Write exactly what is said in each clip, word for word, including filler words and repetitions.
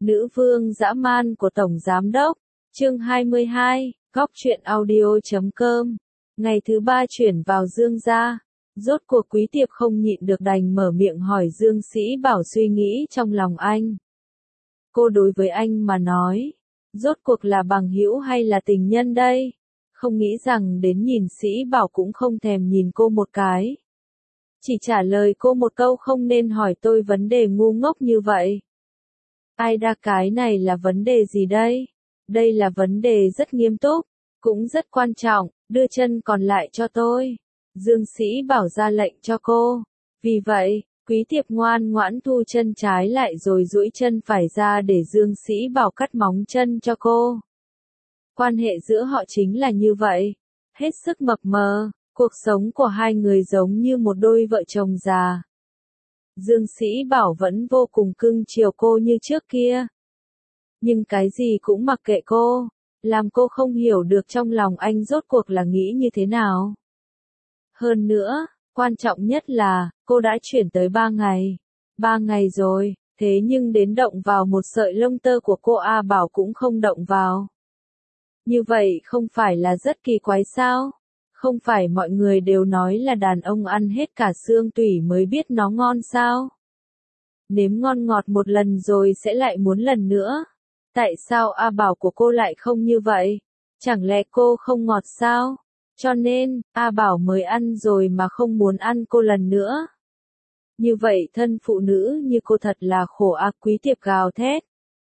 Nữ vương dã man của Tổng Giám Đốc, chương hai mươi hai, góc truyện audio chấm com. Ngày thứ ba chuyển vào Dương gia, rốt cuộc Quý Tiệp không nhịn được đành mở miệng hỏi Dương Sĩ Bảo suy nghĩ trong lòng anh. Cô đối với anh mà nói, rốt cuộc là bằng hữu hay là tình nhân đây? Không nghĩ rằng đến nhìn Sĩ Bảo cũng không thèm nhìn cô một cái. Chỉ trả lời cô một câu không nên hỏi tôi vấn đề ngu ngốc như vậy. Ai đa cái này là vấn đề gì đây? Đây là vấn đề rất nghiêm túc, cũng rất quan trọng, đưa chân còn lại cho tôi. Dương Sĩ Bảo ra lệnh cho cô. Vì vậy, Quý Tiệp ngoan ngoãn thu chân trái lại rồi duỗi chân phải ra để Dương Sĩ Bảo cắt móng chân cho cô. Quan hệ giữa họ chính là như vậy, hết sức mập mờ, cuộc sống của hai người giống như một đôi vợ chồng già. Dương Sĩ Bảo vẫn vô cùng cưng chiều cô như trước kia. Nhưng cái gì cũng mặc kệ cô, làm cô không hiểu được trong lòng anh rốt cuộc là nghĩ như thế nào. Hơn nữa, quan trọng nhất là, cô đã chuyển tới ba ngày. Ba ngày rồi, thế nhưng đến động vào một sợi lông tơ của cô A Bảo cũng không động vào. Như vậy không phải là rất kỳ quái sao? Không phải mọi người đều nói là đàn ông ăn hết cả xương tủy mới biết nó ngon sao? Nếm ngon ngọt một lần rồi sẽ lại muốn lần nữa. Tại sao A Bảo của cô lại không như vậy? Chẳng lẽ cô không ngọt sao? Cho nên, A Bảo mới ăn rồi mà không muốn ăn cô lần nữa. Như vậy thân phụ nữ như cô thật là khổ a. Quý Tiệp gào thét.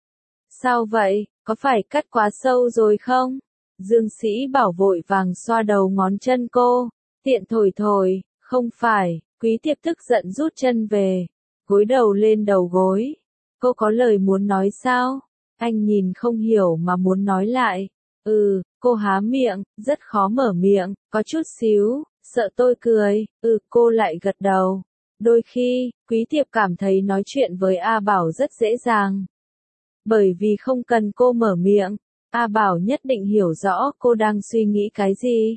Sao vậy, có phải cắt quá sâu rồi không? Dương Sĩ Bảo vội vàng xoa đầu ngón chân cô, tiện thổi thổi, không phải. Quý Tiệp tức giận rút chân về, gối đầu lên đầu gối. Cô có lời muốn nói sao? Anh nhìn không hiểu mà muốn nói lại. Ừ, cô há miệng, rất khó mở miệng, có chút xíu, sợ tôi cười. Ừ, cô lại gật đầu. Đôi khi, Quý Tiệp cảm thấy nói chuyện với A Bảo rất dễ dàng. Bởi vì không cần cô mở miệng, A Bảo nhất định hiểu rõ cô đang suy nghĩ cái gì.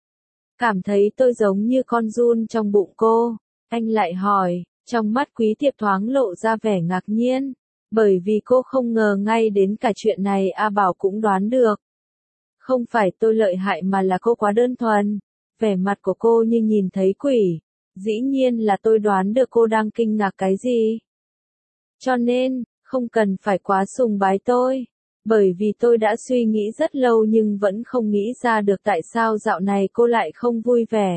Cảm thấy tôi giống như con giun trong bụng cô. Anh lại hỏi, trong mắt Quý Tiệp thoáng lộ ra vẻ ngạc nhiên. Bởi vì cô không ngờ ngay đến cả chuyện này A Bảo cũng đoán được. Không phải tôi lợi hại mà là cô quá đơn thuần. Vẻ mặt của cô như nhìn thấy quỷ. Dĩ nhiên là tôi đoán được cô đang kinh ngạc cái gì. Cho nên, không cần phải quá sùng bái tôi. Bởi vì tôi đã suy nghĩ rất lâu nhưng vẫn không nghĩ ra được tại sao dạo này cô lại không vui vẻ.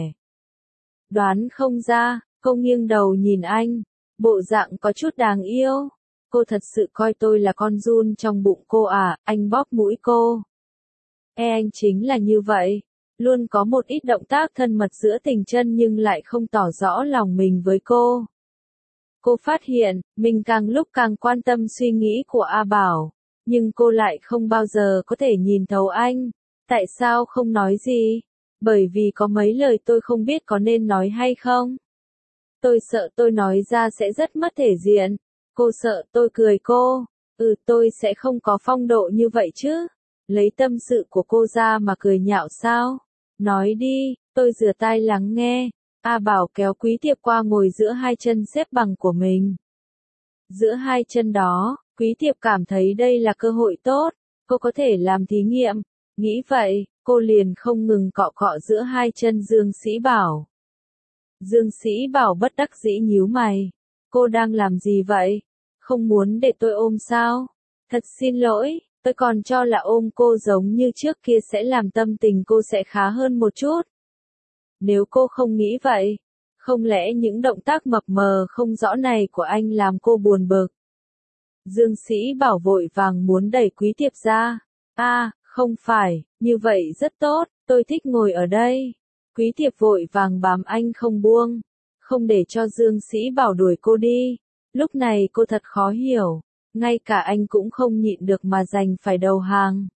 Đoán không ra, cô nghiêng đầu nhìn anh. Bộ dạng có chút đáng yêu. Cô thật sự coi tôi là con giun trong bụng cô à? Anh bóp mũi cô. E anh chính là như vậy. Luôn có một ít động tác thân mật giữa tình chân nhưng lại không tỏ rõ lòng mình với cô. Cô phát hiện, mình càng lúc càng quan tâm suy nghĩ của A Bảo. Nhưng cô lại không bao giờ có thể nhìn thấu anh. Tại sao không nói gì? Bởi vì có mấy lời tôi không biết có nên nói hay không. Tôi sợ tôi nói ra sẽ rất mất thể diện. Cô sợ tôi cười cô. Ừ, tôi sẽ không có phong độ như vậy chứ. Lấy tâm sự của cô ra mà cười nhạo sao? Nói đi, tôi rửa tai lắng nghe. A Bảo kéo Quý Tiệp qua ngồi giữa hai chân xếp bằng của mình. Giữa hai chân đó, Quý Tiệp cảm thấy đây là cơ hội tốt. Cô có thể làm thí nghiệm. Nghĩ vậy, cô liền không ngừng cọ cọ giữa hai chân Dương Sĩ Bảo. Dương Sĩ Bảo bất đắc dĩ nhíu mày. Cô đang làm gì vậy? Không muốn để tôi ôm sao? Thật xin lỗi, tôi còn cho là ôm cô giống như trước kia sẽ làm tâm tình cô sẽ khá hơn một chút. Nếu cô không nghĩ vậy, không lẽ những động tác mập mờ không rõ này của anh làm cô buồn bực? Dương Sĩ Bảo vội vàng muốn đẩy Quý Tiệp ra. A, à, không phải, như vậy rất tốt, tôi thích ngồi ở đây. Quý Tiệp vội vàng bám anh không buông, không để cho Dương Sĩ Bảo đuổi cô đi. Lúc này cô thật khó hiểu, ngay cả anh cũng không nhịn được mà giành phải đầu hàng.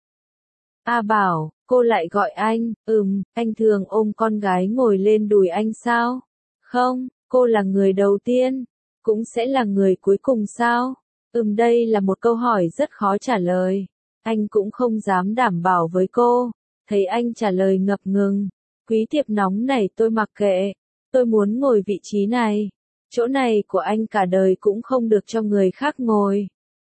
A Bảo, cô lại gọi anh. Ừm, anh thường ôm con gái ngồi lên đùi anh sao? Không, cô là người đầu tiên, cũng sẽ là người cuối cùng sao? Ừm, đây là một câu hỏi rất khó trả lời. Anh cũng không dám đảm bảo với cô. Thấy anh trả lời ngập ngừng. Quý Tiệp nóng nảy, tôi mặc kệ. Tôi muốn ngồi vị trí này. Chỗ này của anh cả đời cũng không được cho người khác ngồi.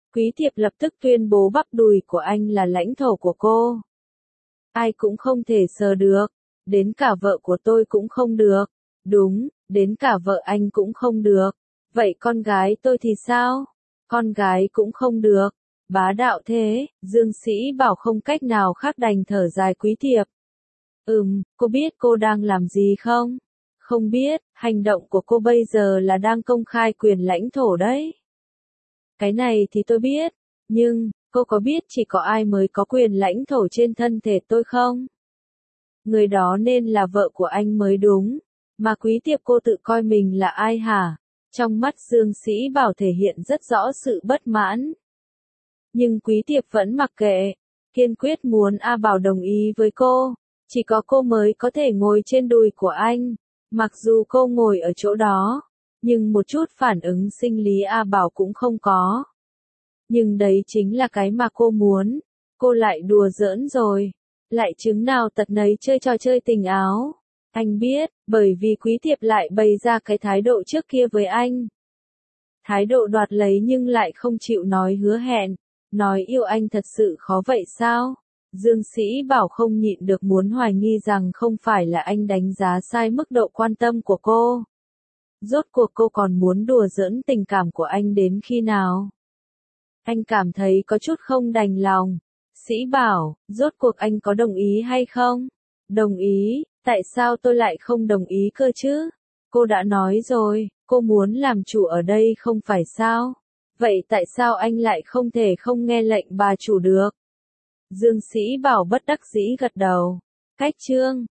Quý Thiệp lập tức tuyên bố bắp đùi của anh là lãnh thổ của cô. Ai cũng không thể sờ được, đến cả vợ của tôi cũng không được. Đúng, đến cả vợ anh cũng không được. Vậy con gái tôi thì sao? Con gái cũng không được. Bá đạo thế, Dương Sĩ Bảo không cách nào khác đành thở dài. Quý Thiệp. Ừm, cô biết cô đang làm gì không? Không biết, hành động của cô bây giờ là đang công khai quyền lãnh thổ đấy. Cái này thì tôi biết, nhưng, cô có biết chỉ có ai mới có quyền lãnh thổ trên thân thể tôi không? Người đó nên là vợ của anh mới đúng. Mà Quý Thiệp cô tự coi mình là ai hả? Trong mắt Dương Sĩ Bảo thể hiện rất rõ sự bất mãn. Nhưng Quý Thiệp vẫn mặc kệ, kiên quyết muốn A Bảo đồng ý với cô. Chỉ có cô mới có thể ngồi trên đùi của anh. Mặc dù cô ngồi ở chỗ đó, nhưng một chút phản ứng sinh lý A Bảo cũng không có. Nhưng đấy chính là cái mà cô muốn. Cô lại đùa giỡn rồi. Lại chứng nào tật nấy chơi trò chơi tình áo. Anh biết, bởi vì Quý Thiệp lại bày ra cái thái độ trước kia với anh. Thái độ đoạt lấy nhưng lại không chịu nói hứa hẹn. Nói yêu anh thật sự khó vậy sao? Dương Sĩ Bảo không nhịn được muốn hoài nghi rằng không phải là anh đánh giá sai mức độ quan tâm của cô. Rốt cuộc cô còn muốn đùa giỡn tình cảm của anh đến khi nào? Anh cảm thấy có chút không đành lòng. Sĩ Bảo, rốt cuộc anh có đồng ý hay không? Đồng ý, tại sao tôi lại không đồng ý cơ chứ? Cô đã nói rồi, cô muốn làm chủ ở đây không phải sao? Vậy tại sao anh lại không thể không nghe lệnh bà chủ được? Dương Sĩ Bảo bất đắc dĩ gật đầu. Cách chương